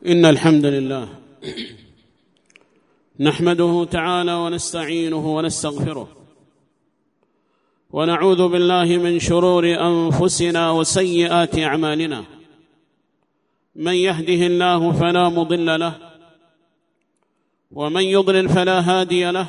إن الحمد لله نحمده تعالى ونستعينه ونستغفره ونعوذ بالله من شرور أنفسنا وسيئات أعمالنا. من يهده الله فلا مضل له ومن يضلل فلا هادي له،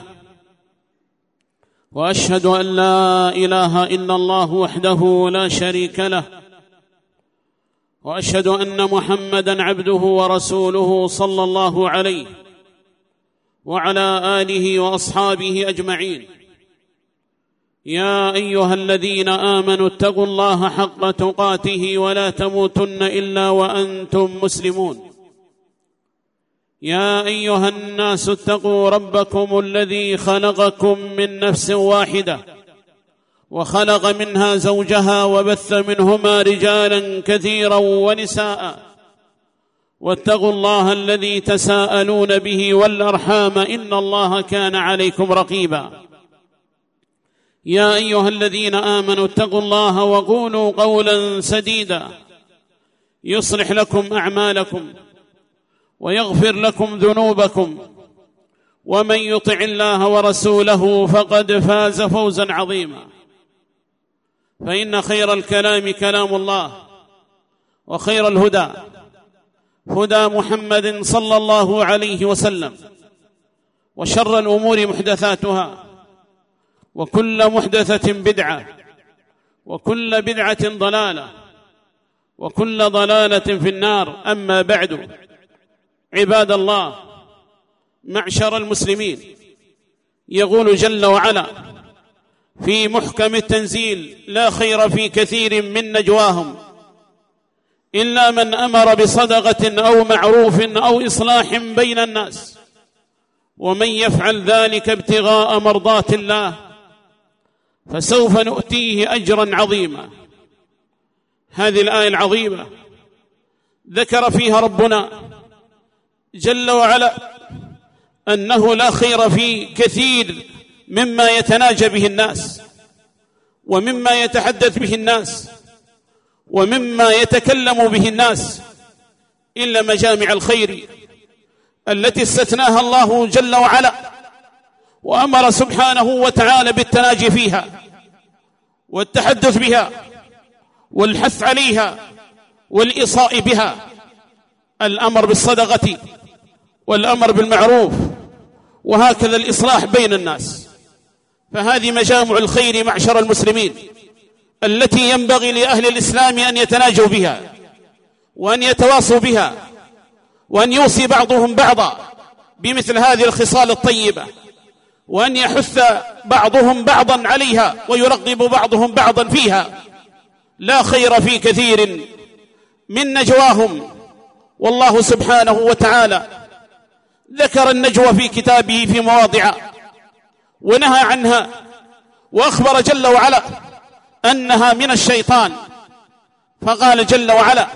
وأشهد أن لا إله إلا الله وحده لا شريك له، وأشهد أن محمدًا عبده ورسوله صلى الله عليه وعلى آله وأصحابه أجمعين. يا أيها الذين آمنوا اتقوا الله حق تقاته ولا تموتن إلا وأنتم مسلمون. يا أيها الناس اتقوا ربكم الذي خلقكم من نفس واحدة وخلق منها زوجها وبث منهما رجالا كثيرا ونساء، واتقوا الله الذي تساءلون به والأرحام إن الله كان عليكم رقيبا. يا أيها الذين آمنوا اتقوا الله وقولوا قولا سديدا يصلح لكم أعمالكم ويغفر لكم ذنوبكم، ومن يطع الله ورسوله فقد فاز فوزا عظيما. فإن خير الكلام كلام الله، وخير الهدى هدى محمد صلى الله عليه وسلم، وشر الأمور محدثاتها، وكل محدثة بدعة، وكل بدعة ضلالة، وكل ضلالة في النار. أما بعد، عباد الله، معشر المسلمين، يقول جل وعلا في محكم التنزيل: لا خير في كثير من نجواهم إلا من أمر بصدقة أو معروف أو إصلاح بين الناس، ومن يفعل ذلك ابتغاء مرضات الله فسوف نؤتيه أجرا عظيما. هذه الآية العظيمة ذكر فيها ربنا جل وعلا أنه لا خير في كثير مما يتناجى به الناس، ومما يتحدث به الناس، ومما يتكلم به الناس، إلا مجامع الخير التي استثناها الله جل وعلا، وأمر سبحانه وتعالى بالتناجي فيها والتحدث بها والحث عليها والإصاء بها. الأمر بالصدقة والأمر بالمعروف، وهكذا الإصلاح بين الناس. فهذه مجامع الخير معشر المسلمين التي ينبغي لأهل الإسلام أن يتناجوا بها، وأن يتواصوا بها، وأن يوصي بعضهم بعضا بمثل هذه الخصال الطيبة، وأن يحث بعضهم بعضا عليها، ويرغب بعضهم بعضا فيها. لا خير في كثير من نجواهم. والله سبحانه وتعالى ذكر النجوى في كتابه في مواضع ونهى عنها، وأخبر جل وعلا أنها من الشيطان، فقال جل وعلا: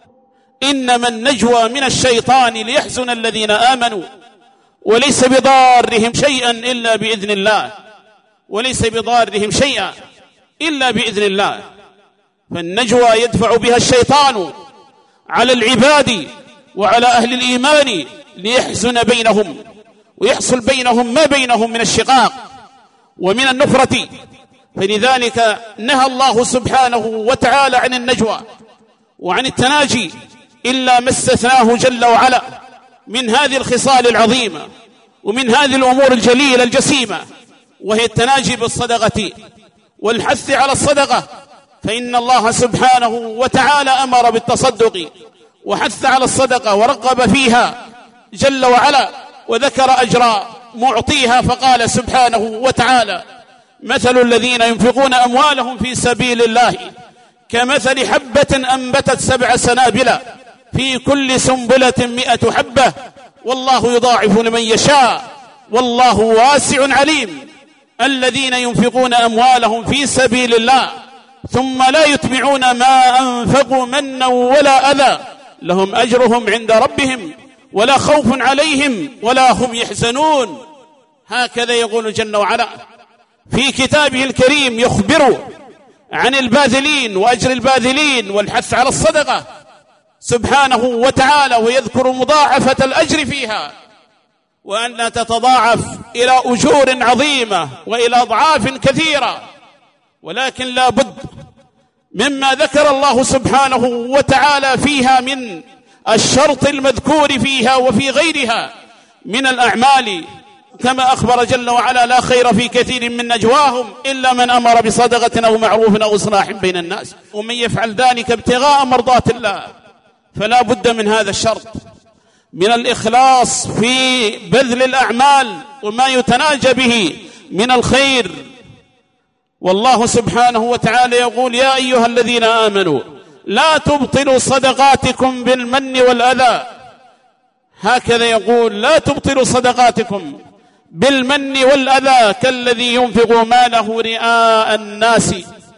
إنما النجوى من الشيطان ليحزن الذين آمنوا وليس بضارهم شيئا إلا بإذن الله، وليس بضارهم شيئا إلا بإذن الله. فالنجوى يدفع بها الشيطان على العباد وعلى أهل الإيمان ليحزن بينهم، ويحصل بينهم ما بينهم من الشقاق ومن النفرة. فلذلك نهى الله سبحانه وتعالى عن النجوى وعن التناجي إلا ما استثناه جل وعلا من هذه الخصال العظيمة ومن هذه الأمور الجليلة الجسيمة، وهي التناجي بالصدقة والحث على الصدقة. فإن الله سبحانه وتعالى أمر بالتصدق وحث على الصدقة ورغب فيها جل وعلا، وذكر أجر معطيها، فقال سبحانه وتعالى: مثل الذين ينفقون أموالهم في سبيل الله كمثل حبة أنبتت 7 سنابل في كل سنبلة 100 حبة والله يضاعف لمن يشاء والله واسع عليم. الذين ينفقون أموالهم في سبيل الله ثم لا يتبعون ما أنفقوا منا ولا أذى لهم أجرهم عند ربهم ولا خوف عليهم ولا هم يحزنون. هكذا يقول جل وعلا في كتابه الكريم، يخبر عن الباذلين وأجر الباذلين والحث على الصدقة. سبحانه وتعالى ويذكر مضاعفة الأجر فيها، وأنها تتضاعف إلى أجور عظيمة وإلى أضعاف كثيرة. ولكن لا بد مما ذكر الله سبحانه وتعالى فيها من الشرط المذكور فيها وفي غيرها من الأعمال، كما أخبر جل وعلا: لا خير في كثير من نجواهم إلا من أمر بصدقة أو معروف أو إصلاح بين الناس، ومن يفعل ذلك ابتغاء مرضات الله. فلا بد من هذا الشرط، من الإخلاص في بذل الأعمال وما يتناجى به من الخير. والله سبحانه وتعالى يقول: يا أيها الذين آمنوا لا تبطلوا صدقاتكم بالمن والأذى. هكذا يقول: لا تبطلوا صدقاتكم بالمن والأذى كالذي ينفق ماله رئاء الناس.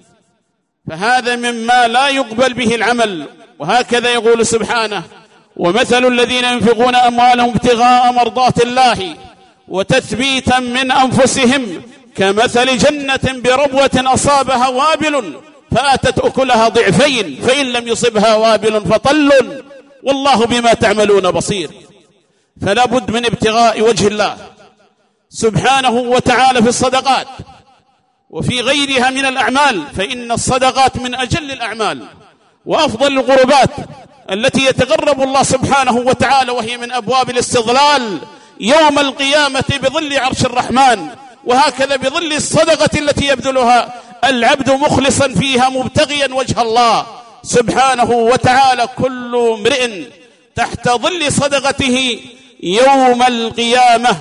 فهذا مما لا يقبل به العمل. وهكذا يقول سبحانه: ومثل الذين ينفقون أموالهم ابتغاء مرضات الله وتثبيتا من أنفسهم كمثل جنة بربوة أصابها وابل فآتت أكلها ضعفين فإن لم يصبها وابل فطل والله بما تعملون بصير. فلا بد من ابتغاء وجه الله سبحانه وتعالى في الصدقات وفي غيرها من الأعمال، فإن الصدقات من أجل الأعمال وأفضل القربات التي يتقرب الله سبحانه وتعالى، وهي من أبواب الاستظلال يوم القيامة بظل عرش الرحمن. وهكذا بظل الصدقة التي يبذلها العبد مخلصا فيها مبتغيا وجه الله سبحانه وتعالى، كل امرئ تحت ظل صدقته يوم القيامة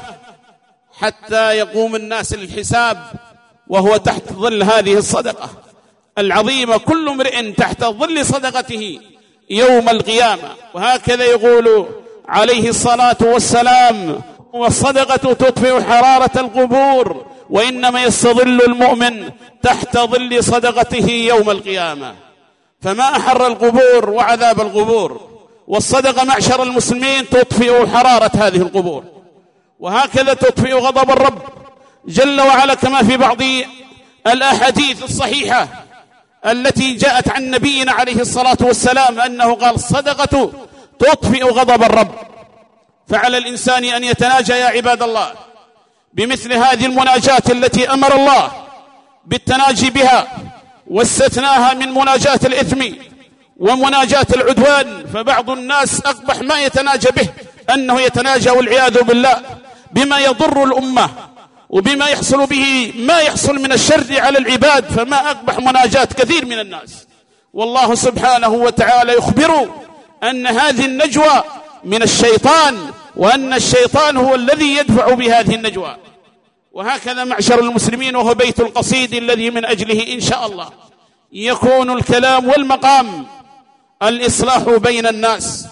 حتى يقوم الناس للحساب وهو تحت ظل هذه الصدقة العظيمة، كل امرئ تحت ظل صدقته يوم القيامة. وهكذا يقول عليه الصلاة والسلام: والصدقة تطفئ حرارة القبور وإنما يستظل المؤمن تحت ظل صدقته يوم القيامة. فما أحر القبور وعذاب القبور، والصدقة معشر المسلمين تطفئ حرارة هذه القبور، وهكذا تطفئ غضب الرب جل وعلا، كما في بعض الأحاديث الصحيحة التي جاءت عن نبينا عليه الصلاة والسلام أنه قال: الصدقة تطفئ غضب الرب. فعلى الإنسان أن يتناجى يا عباد الله بمثل هذه المناجاة التي أمر الله بالتناجي بها واستثناها من مناجاة الإثم ومناجاة العدوان. فبعض الناس أقبح ما يتناجى به أنه يتناجى والعياذ بالله بما يضر الأمة وبما يحصل به ما يحصل من الشر على العباد، فما أقبح مناجاة كثير من الناس. والله سبحانه وتعالى يخبر أن هذه النجوى من الشيطان، وأن الشيطان هو الذي يدفع بهذه النجوى. وهكذا معشر المسلمين، وهو بيت القصيد الذي من أجله إن شاء الله يكون الكلام والمقام الإصلاح بين الناس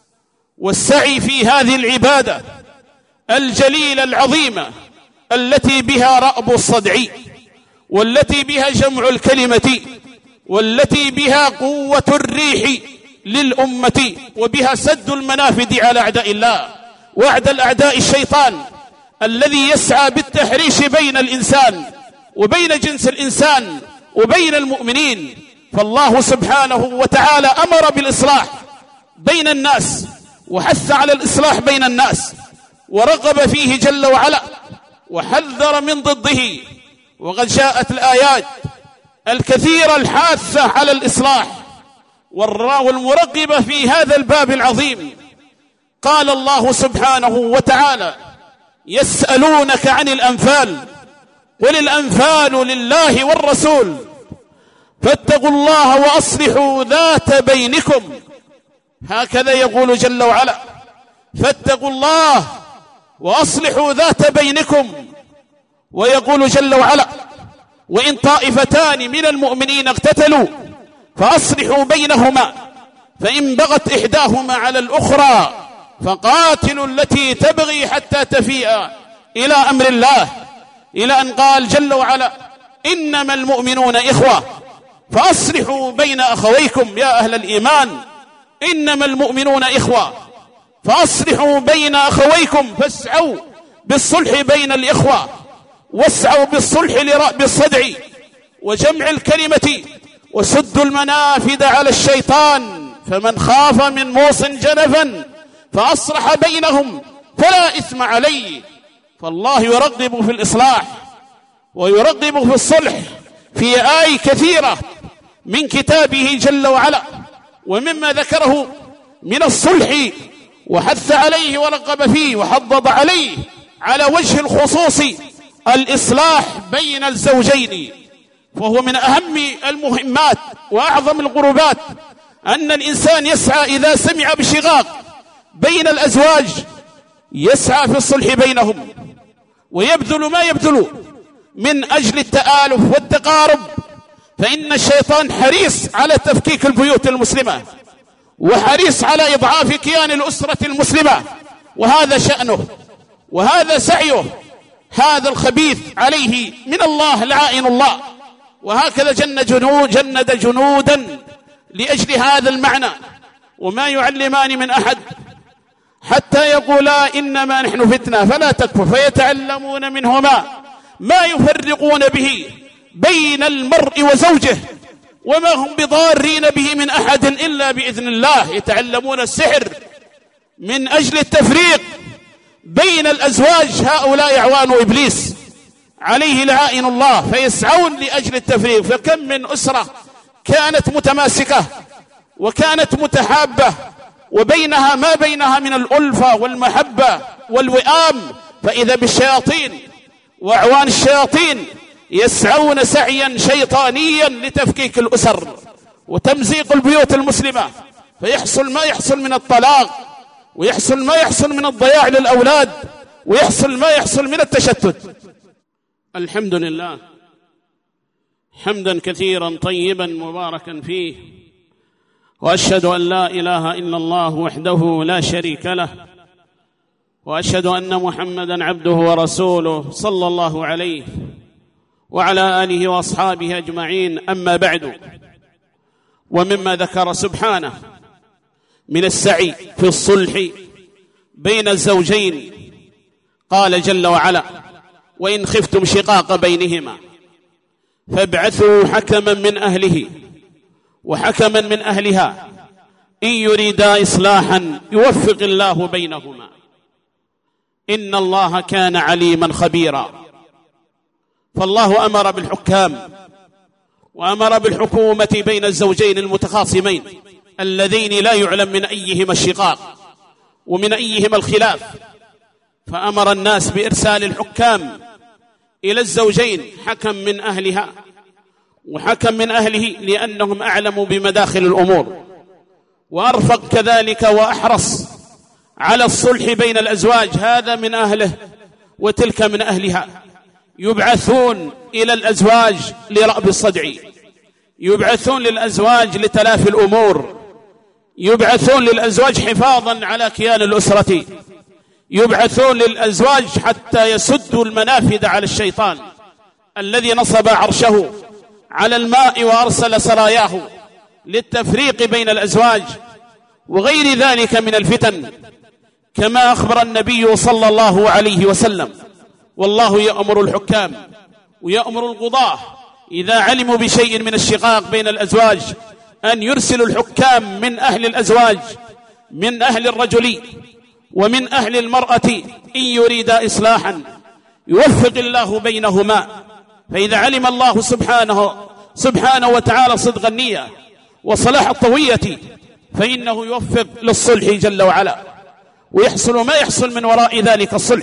والسعي في هذه العبادة الجليلة العظيمة التي بها رأب الصدع، والتي بها جمع الكلمة، والتي بها قوة الريح للأمة، وبها سد المنافذ على أعداء الله وأعداء الأعداء الشيطان الذي يسعى بالتحريش بين الإنسان وبين جنس الإنسان وبين المؤمنين. فالله سبحانه وتعالى أمر بالإصلاح بين الناس وحث على الإصلاح بين الناس ورغب فيه جل وعلا وحذر من ضده. وقد جاءت الآيات الكثيرة الحاثة على الإصلاح والمرغبة في هذا الباب العظيم. قال الله سبحانه وتعالى: يسألونك عن الأنفال قل الأنفال لله والرسول فاتقوا الله وأصلحوا ذات بينكم. هكذا يقول جل وعلا: فاتقوا الله وأصلحوا ذات بينكم. ويقول جل وعلا: وإن طائفتان من المؤمنين اقتتلوا فأصلحوا بينهما فإن بغت إحداهما على الأخرى فقاتلوا التي تبغي حتى تفيء إلى أمر الله، إلى أن قال جل وعلا: إنما المؤمنون إخوة فأصلحوا بين أخويكم. يا أهل الإيمان، إنما المؤمنون إخوة فأصلحوا بين أخويكم، فاسعوا بالصلح بين الإخوة، واسعوا بالصلح لرأب الصدع وجمع الكلمة، وسدوا المنافذ على الشيطان فمن خاف من موص جنفا فأصلح بينهم فلا إثم عليه. فالله يرغب في الإصلاح ويرغب في الصلح في آي كثيرة من كتابه جل وعلا، ومما ذكره من الصلح وحث عليه ورغب فيه وحضض عليه على وجه الخصوص الإصلاح بين الزوجين. فهو من أهم المهمات وأعظم القربات أن الإنسان يسعى إذا سمع بشقاق بين الأزواج يسعى في الصلح بينهم ويبذل ما يبذل من أجل التآلف والتقارب، فإن الشيطان حريص على تفكيك البيوت المسلمة وحريص على إضعاف كيان الأسرة المسلمة، وهذا شأنه وهذا سعيه. هذا الخبيث عليه من الله لعائن الله، وهكذا جند جنودا لأجل هذا المعنى. وما يعلمان من أحد حتى يقولا إنما نحن فتنة فلا تكفر، فيتعلمون منهما ما يفرقون به بين المرء وزوجه وما هم بضارين به من أحد إلا بإذن الله. يتعلمون السحر من أجل التفريق بين الأزواج، هؤلاء أعوان إبليس عليه لعائن الله، فيسعون لأجل التفريق. فكم من أسرة كانت متماسكة وكانت متحابة وبينها ما بينها من الألفة والمحبة والوئام، فإذا بالشياطين وأعوان الشياطين يسعون سعيا شيطانيا لتفكيك الأسر وتمزيق البيوت المسلمة، فيحصل ما يحصل من الطلاق، ويحصل ما يحصل من الضياع للأولاد، ويحصل ما يحصل من التشتت. الحمد لله حمدا كثيرا طيبا مباركا فيه، وأشهد أن لا إله إلا الله وحده لا شريك له، وأشهد أن محمدا عبده ورسوله صلى الله عليه وعلى آله وأصحابه أجمعين. أما بعد، ومما ذكر سبحانه من السعي في الصلح بين الزوجين قال جل وعلا: وإن خفتم شقاق بينهما فابعثوا حكما من أهله وحكما من أهلها إن يريدا إصلاحا يوفق الله بينهما إن الله كان عليما خبيرا. فالله أمر بالحكام وأمر بالحكومة بين الزوجين المتخاصمين اللذين لا يعلم من أيهما الشقاق ومن أيهما الخلاف، فأمر الناس بإرسال الحكام إلى الزوجين، حكم من أهلها وحكم من أهله، لأنهم أعلموا بمداخل الأمور، وأرفق كذلك وأحرص على الصلح بين الأزواج، هذا من أهله وتلك من أهلها. يبعثون إلى الأزواج لرأب الصدع، يبعثون للأزواج لتلافي الأمور، يبعثون للأزواج حفاظا على كيان الأسرة، يبعثون للأزواج حتى يسدوا المنافذ على الشيطان الذي نصب عرشه على الماء وأرسل سراياه للتفريق بين الأزواج وغير ذلك من الفتن، كما أخبر النبي صلى الله عليه وسلم: والله يأمر الحكام ويأمر القضاة إذا علموا بشيء من الشقاق بين الأزواج أن يرسلوا الحكام من أهل الأزواج، من أهل الرجل ومن أهل المرأة، إن يريدا إصلاحا يوفق الله بينهما. فإذا علم الله سبحانه وتعالى صدق النية وصلاح الطوية فإنه يوفق للصلح جل وعلا، ويحصل ما يحصل من وراء ذلك الصلح.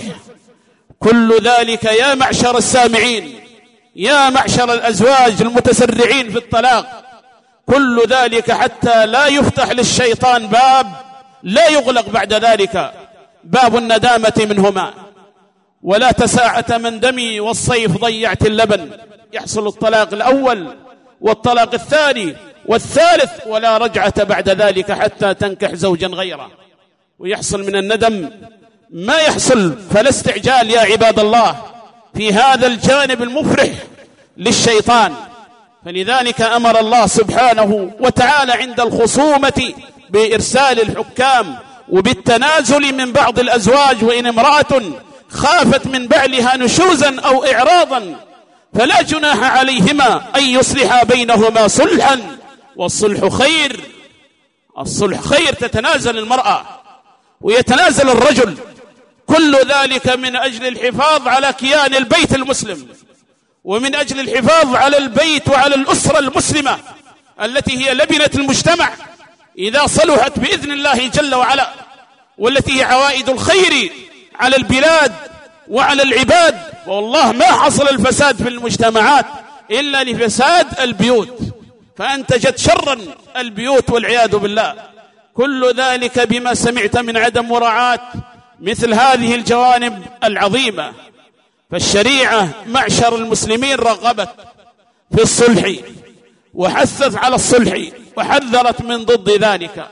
كل ذلك يا معشر السامعين، يا معشر الأزواج المتسرعين في الطلاق، كل ذلك حتى لا يفتح للشيطان باب لا يغلق بعد ذلك، باب الندامة منهما. ولا تساعة من دمي والصيف ضيعت اللبن، يحصل الطلاق الأول والطلاق الثاني والثالث ولا رجعة بعد ذلك حتى تنكح زوجا غيره، ويحصل من الندم ما يحصل. فلا استعجال يا عباد الله في هذا الجانب المفرح للشيطان. فلذلك أمر الله سبحانه وتعالى عند الخصومة بإرسال الحكام وبالتنازل من بعض الأزواج، وإن امرأة خافت من بعلها نشوزا أو إعراضا فلا جناح عليهما أن يصلحا بينهما صلحا والصلح خير. الصلح خير، تتنازل المرأة ويتنازل الرجل، كل ذلك من أجل الحفاظ على كيان البيت المسلم، ومن أجل الحفاظ على البيت وعلى الأسرة المسلمة التي هي لبنة المجتمع إذا صلحت بإذن الله جل وعلا، والتي هي عوائد الخير على البلاد وعلى العباد. والله ما حصل الفساد في المجتمعات إلا لفساد البيوت، فأنتجت شرا البيوت والعياذ بالله. كل ذلك بما سمعت من عدم مراعاة مثل هذه الجوانب العظيمة. فالشريعة معشر المسلمين رغبت في الصلح وحثت على الصلح وحذرت من ضد ذلك،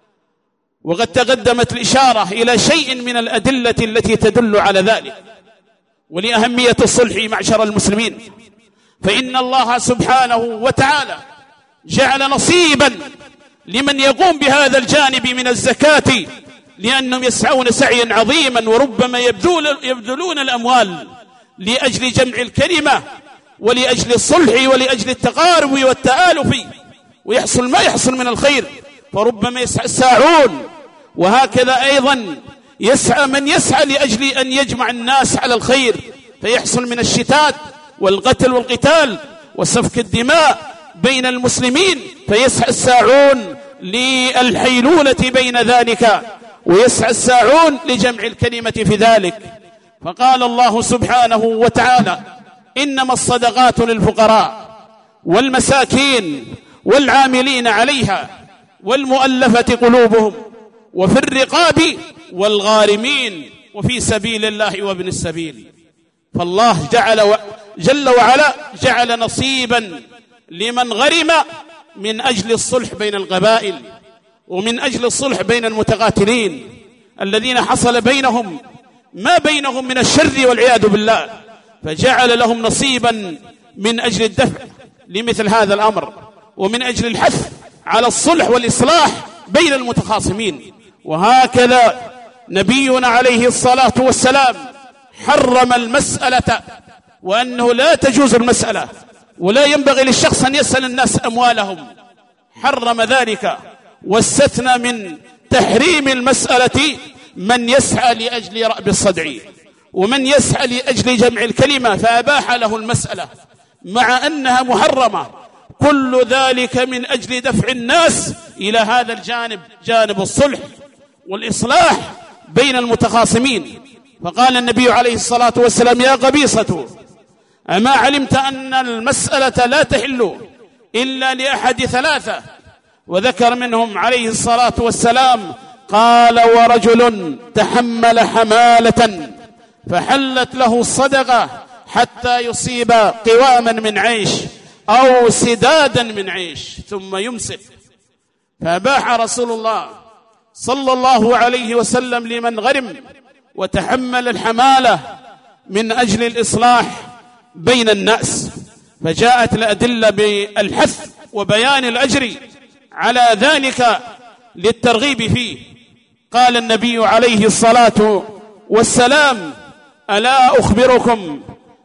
وقد تقدمت الإشارة إلى شيء من الأدلة التي تدل على ذلك ولأهمية الصلح معشر المسلمين. فإن الله سبحانه وتعالى جعل نصيبا لمن يقوم بهذا الجانب من الزكاة، لأنهم يسعون سعيا عظيما وربما يبذلون الأموال لأجل جمع الكلمة ولأجل الصلح ولأجل التقارب والتآلف، ويحصل ما يحصل من الخير، فربما يسعى الساعون. وهكذا أيضا يسعى من يسعى لأجل أن يجمع الناس على الخير، فيحصل من الشتات والقتل والقتال وسفك الدماء بين المسلمين، فيسعى الساعون للحيلولة بين ذلك، ويسعى الساعون لجمع الكلمة في ذلك. فقال الله سبحانه وتعالى: إنما الصدقات للفقراء والمساكين والعاملين عليها والمؤلفة قلوبهم وفي الرقاب والغارمين وفي سبيل الله وابن السبيل. فالله جل وعلا جعل نصيبا لمن غرم من أجل الصلح بين القبائل، ومن أجل الصلح بين المتقاتلين الذين حصل بينهم ما بينهم من الشر والعياذ بالله، فجعل لهم نصيبا من أجل الدفع لمثل هذا الأمر، ومن أجل الحث على الصلح والإصلاح بين المتخاصمين. وهكذا نبينا عليه الصلاة والسلام حرم المسألة، وأنه لا تجوز المسألة ولا ينبغي للشخص أن يسأل الناس أموالهم، حرم ذلك، واستثنى من تحريم المسألة من يسعى لأجل رأب الصدع ومن يسعى لأجل جمع الكلمة، فأباح له المسألة مع أنها محرمة. كل ذلك من أجل دفع الناس إلى هذا الجانب، جانب الصلح والإصلاح بين المتخاصمين. فقال النبي عليه الصلاة والسلام: يا قبيصة، أما علمت أن المسألة لا تحل إلا لأحد ثلاثة؟ وذكر منهم عليه الصلاة والسلام قال: ورجل تحمل حمالة فحلت له الصدقة حتى يصيب قواما من عيش أو سدادا من عيش ثم يمسك. فأباح رسول الله صلى الله عليه وسلم لمن غرم وتحمل الحمالة من أجل الإصلاح بين الناس، فجاءت الأدلة بالحث وبيان الأجر على ذلك للترغيب فيه. قال النبي عليه الصلاة والسلام: ألا أخبركم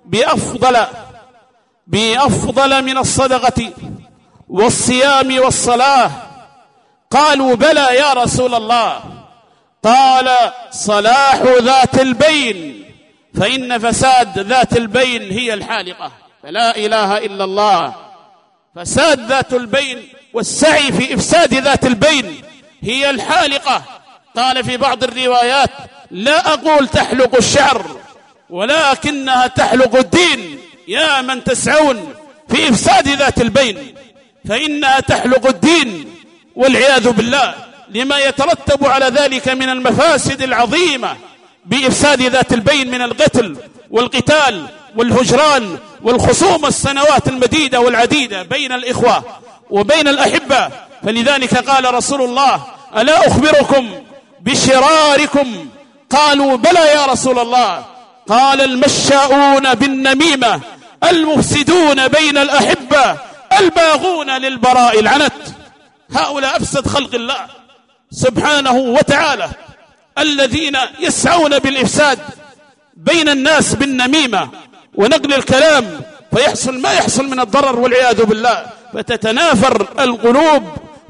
بأفضل من الصدقة والصيام والصلاة؟ قالوا: بلى يا رسول الله. قال: صلاح ذات البين، فإن فساد ذات البين هي الحالقة. فلا إله إلا الله. فساد ذات البين والسعي في إفساد ذات البين هي الحالقة. قال في بعض الروايات: لا أقول تحلق الشعر ولكنها تحلق الدين، يا من تسعون في إفساد ذات البين، فإنها تحلق الدين والعياذ بالله، لما يترتب على ذلك من المفاسد العظيمة بإفساد ذات البين من القتل والقتال والهجران والخصوم السنوات المديدة والعديدة بين الإخوة وبين الأحبة. فلذلك قال رسول الله: ألا أخبركم بشراركم؟ قالوا: بلى يا رسول الله. قال: المشاؤون بالنميمة، المفسدون بين الأحبة، الباغون للبراء العنت. هؤلاء أفسد خلق الله سبحانه وتعالى، الذين يسعون بالإفساد بين الناس بالنميمة ونقل الكلام، فيحصل ما يحصل من الضرر والعياذ بالله، فتتنافر القلوب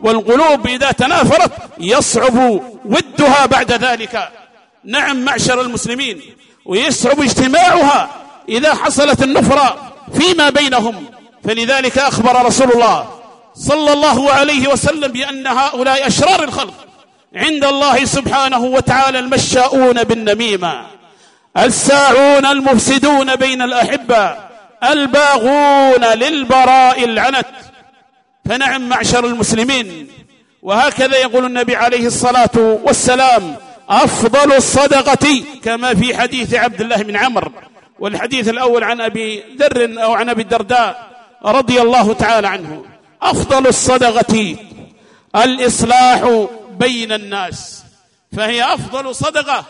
والقلوب إذا تنافرت يصعب ودها بعد ذلك. نعم معشر المسلمين، ويصعب اجتماعها إذا حصلت النفرة فيما بينهم. فلذلك أخبر رسول الله صلى الله عليه وسلم بأن هؤلاء أشرار الخلق عند الله سبحانه وتعالى المشاؤون بالنميمة، الساعون المفسدون بين الأحبة، الباغون للبراء العنت. فنعم معشر المسلمين، وهكذا يقول النبي عليه الصلاة والسلام: أفضل الصدقة، كما في حديث عبد الله بن عمرو، والحديث الأول عن أبي ذر أو عن أبي الدرداء رضي الله تعالى عنه: أفضل الصدقة الإصلاح بين الناس. فهي أفضل صدقة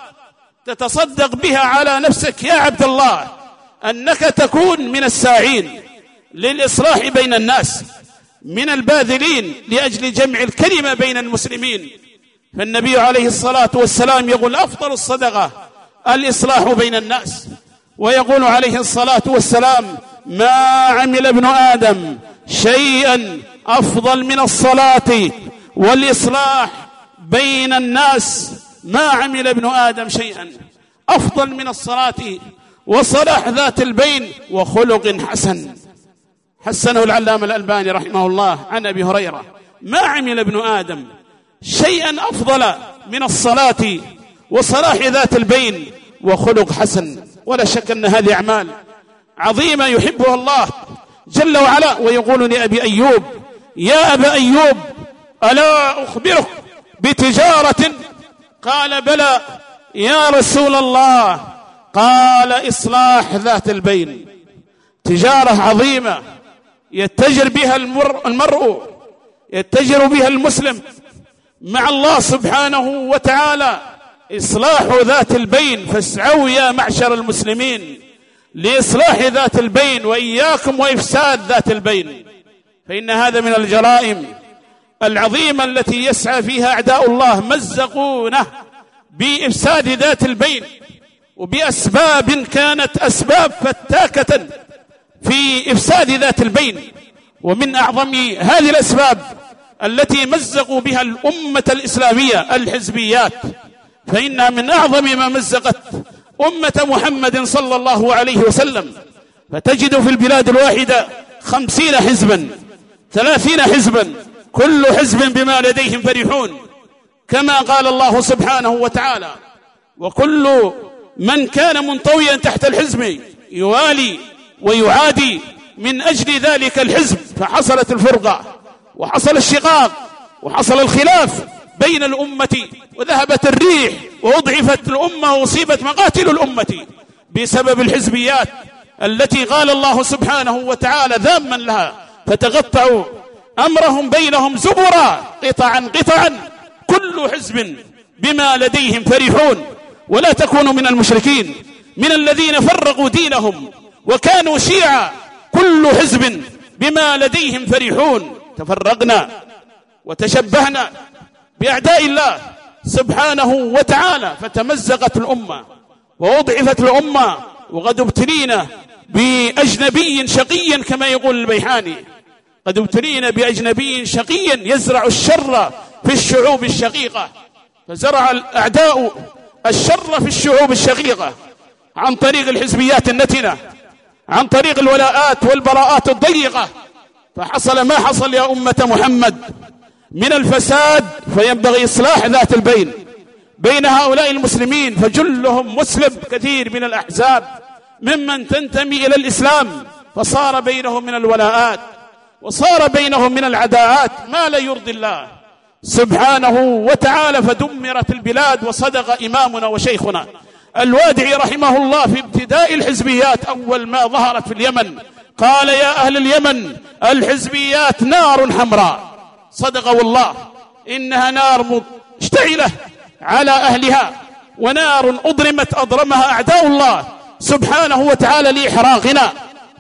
تتصدق بها على نفسك يا عبد الله، أنك تكون من الساعين للإصلاح بين الناس، من الباذلين لأجل جمع الكلمة بين المسلمين. فالنبي عليه الصلاة والسلام يقول: أفضل الصدقة الإصلاح بين الناس. ويقول عليه الصلاة والسلام: ما عمل ابن آدم شيئا أفضل من الصلاة والإصلاح بين الناس. ما عمل ابن آدم شيئا أفضل من الصلاة وصلاح ذات البين وخلق حسن. حسنه العلامة الألباني رحمه الله عن أبي هريرة: ما عمل ابن آدم شيئا أفضل من الصلاة وصلاح ذات البين وخلق حسن. ولا شك أن هذه أعمال عظيمة يحبها الله جل وعلا. ويقول لأبي أيوب: يا أبا أيوب، ألا أخبرك بتجارة؟ قال: بلى يا رسول الله. قال: إصلاح ذات البين. تجارة عظيمة يتجر بها المرء، يتجر بها المسلم مع الله سبحانه وتعالى، إصلاح ذات البين. فاسعوا يا معشر المسلمين لإصلاح ذات البين، وإياكم وإفساد ذات البين، فإن هذا من الجرائم العظيمة التي يسعى فيها أعداء الله، مزقونه بإفساد ذات البين، وبأسباب كانت أسباب فتاكة في إفساد ذات البين. ومن أعظم هذه الأسباب التي مزقوا بها الأمة الإسلامية الحزبيات، فإنها من أعظم ما مزقت أمة محمد صلى الله عليه وسلم. فتجد في البلاد الواحدة 50 حزبا 30 حزبا، كل حزب بما لديهم فرحون، كما قال الله سبحانه وتعالى: وكل من كان منطويا تحت الحزب يوالي ويعادي من أجل ذلك الحزب. فحصلت الفرقة وحصل الشقاق وحصل الخلاف بين الأمة، وذهبت الريح وأضعفت الأمة وأصيبت مقاتل الأمة بسبب الحزبيات التي قال الله سبحانه وتعالى ذاما لها: فتقطعوا أمرهم بينهم زبرا قطعا قطعا كل حزب بما لديهم فرحون. ولا تكونوا من المشركين من الذين فرقوا دينهم وكانوا شيعا، كل حزب بما لديهم فرحون. تفرقنا وتشبهنا بأعداء الله سبحانه وتعالى، فتمزقت الأمة ووضعفت الأمة، وقد ابتلينا بأجنبي شقي كما يقول البيحاني: قد ابتلينا بأجنبي شقي يزرع الشر في الشعوب الشقيقة. فزرع الأعداء الشر في الشعوب الشقيقة عن طريق الحزبيات النتنة، عن طريق الولاءات والبراءات الضيقة. فحصل ما حصل يا أمة محمد من الفساد، فينبغي إصلاح ذات البين بين هؤلاء المسلمين، فجلهم مسلم. كثير من الأحزاب ممن تنتمي إلى الإسلام، فصار بينهم من الولاءات وصار بينهم من العداءات ما لا يرضي الله سبحانه وتعالى. فدمرت البلاد. وصدق إمامنا وشيخنا الوادعي رحمه الله في ابتداء الحزبيات أول ما ظهرت في اليمن، قال: يا أهل اليمن، الحزبيات نار حمراء. صدق والله، إنها نار مشتعلة على أهلها، ونار أضرمها أعداء الله سبحانه وتعالى لإحراقنا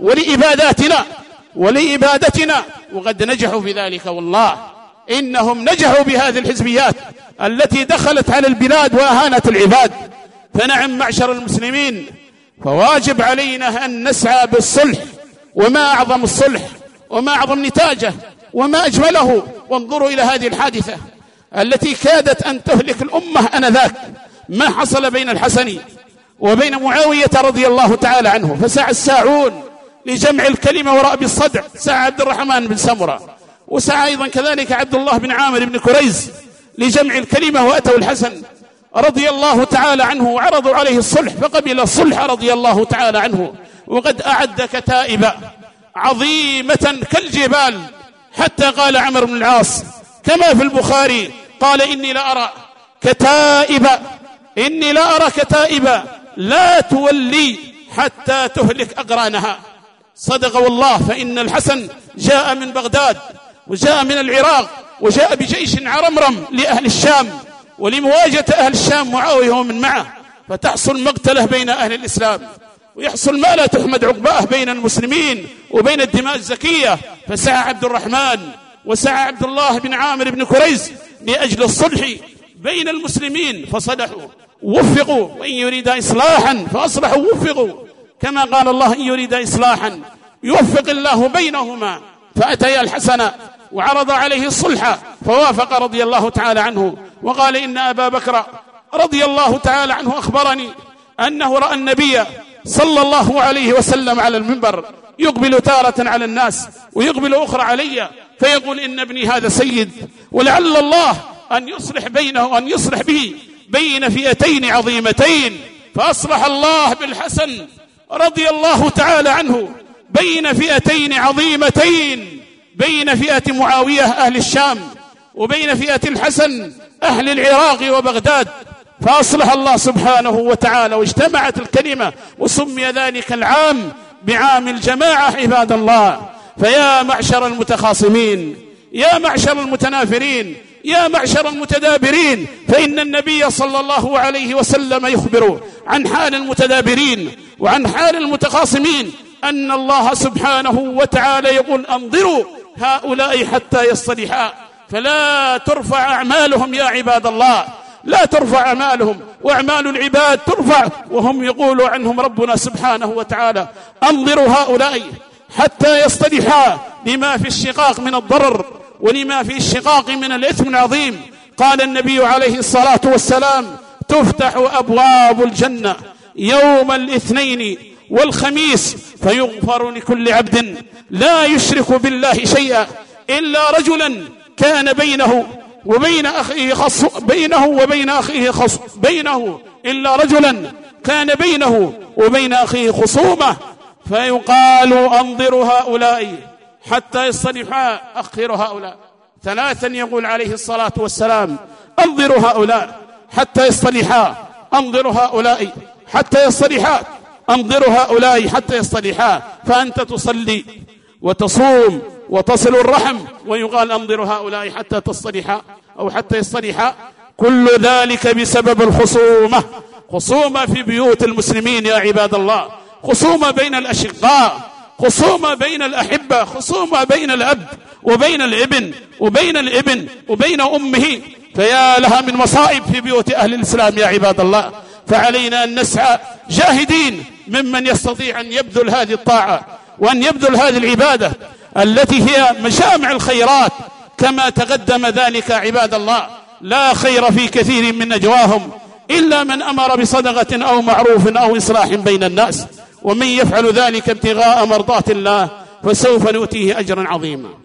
ولإبادتنا، وقد نجحوا في ذلك. والله إنهم نجحوا بهذه الحزبيات التي دخلت على البلاد وأهانت العباد. فنعم معشر المسلمين، فواجب علينا أن نسعى بالصلح. وما أعظم الصلح وما أعظم نتاجه وما أجمله. وانظروا إلى هذه الحادثة التي كادت أن تهلك الأمة آنذاك، ما حصل بين الحسن وبين معاوية رضي الله تعالى عنه. فسعى الساعون لجمع الكلمة ورأب الصدع، سعى عبد الرحمن بن سمرة، وسعى أيضا كذلك عبد الله بن عامر بن كريز لجمع الكلمة، وأتوا الحسن رضي الله تعالى عنه وعرضوا عليه الصلح، فقبل الصلح رضي الله تعالى عنه، وقد أعد كتائب عظيمة كالجبال، حتى قال عمرو بن العاص كما في البخاري قال إني لا أرى كتائب لا تولي حتى تهلك أقرانها. صدق والله، فإن الحسن جاء من بغداد وجاء من العراق وجاء بجيش عرمرم لأهل الشام، ولمواجهة أهل الشام معاوية ومن معه، فتحصل مقتله بين أهل الإسلام، ويحصل ما لا تحمد عقباه بين المسلمين وبين الدماء الزكية. فسعى عبد الرحمن وسعى عبد الله بن عامر بن كريز لأجل الصلح بين المسلمين، فصلحوا ووفقوا، وإن يريد إصلاحا فأصلحوا ووفقوا، كما قال الله إن يريد إصلاحا يوفق الله بينهما. فأتيا الحسن وعرض عليه الصلح فوافق رضي الله تعالى عنه، وقال إن أبا بكر رضي الله تعالى عنه أخبرني أنه رأى النبي صلى الله عليه وسلم على المنبر يقبل تارة على الناس ويقبل أخرى علي، فيقول إن ابني هذا سيد، ولعل الله أن يصلح بينه وأن يصلح به بين فئتين عظيمتين. فأصلح الله بالحسن رضي الله تعالى عنه بين فئتين عظيمتين، بين فئة معاوية أهل الشام وبين فئة الحسن أهل العراق وبغداد. فأصلح الله سبحانه وتعالى واجتمعت الكلمة، وسمي ذلك العام بعام الجماعة عباد الله. فيا معشر المتخاصمين، يا معشر المتنافرين، يا معشر المتدابرين، فإن النبي صلى الله عليه وسلم يخبر عن حال المتدابرين وعن حال المتخاصمين أن الله سبحانه وتعالى يقول أنظروا هؤلاء حتى يصطلحا، فلا ترفع أعمالهم يا عباد الله، لا ترفع أعمالهم، وأعمال العباد ترفع وهم يقول عنهم ربنا سبحانه وتعالى أنظروا هؤلاء حتى يصطلحا، لما في الشقاق من الضرر ولما في الشقاق من الإثم العظيم. قال النبي عليه الصلاة والسلام تفتح أبواب الجنة يوم الاثنين والخميس فيغفر لكل عبد لا يشرك بالله شيئا إلا رجلا كان بينه وبين أخيه خصومة فيقال أنظروا هؤلاء حتى يصطلحا، أخروا هؤلاء. ثلاثا يقول عليه الصلاة والسلام أنظروا هؤلاء حتى يصطلحا، أنظروا هؤلاء حتى يصطلحا، أنظروا هؤلاء حتى يصطلحا. فأنت تصلي وتصوم وتصل الرحم ويقال أنظروا هؤلاء حتى تصطلحا أو حتى يصطلحا، كل ذلك بسبب الخصومة. خصومة في بيوت المسلمين يا عباد الله، خصومة بين الأشقاء، خصومة بين الأحبة، خصومة بين الأب وبين الابن وبين أمه. فيا لها من مصائب في بيوت أهل الإسلام يا عباد الله. فعلينا أن نسعى جاهدين ممن يستطيع أن يبذل هذه الطاعة وأن يبذل هذه العبادة التي هي مجامع الخيرات كما تقدم ذلك عباد الله. لا خير في كثير من نجواهم إلا من أمر بصدقة أو معروف أو إصلاح بين الناس، ومن يفعل ذلك ابتغاء مرضات الله فسوف نؤتيه أجرا عظيما.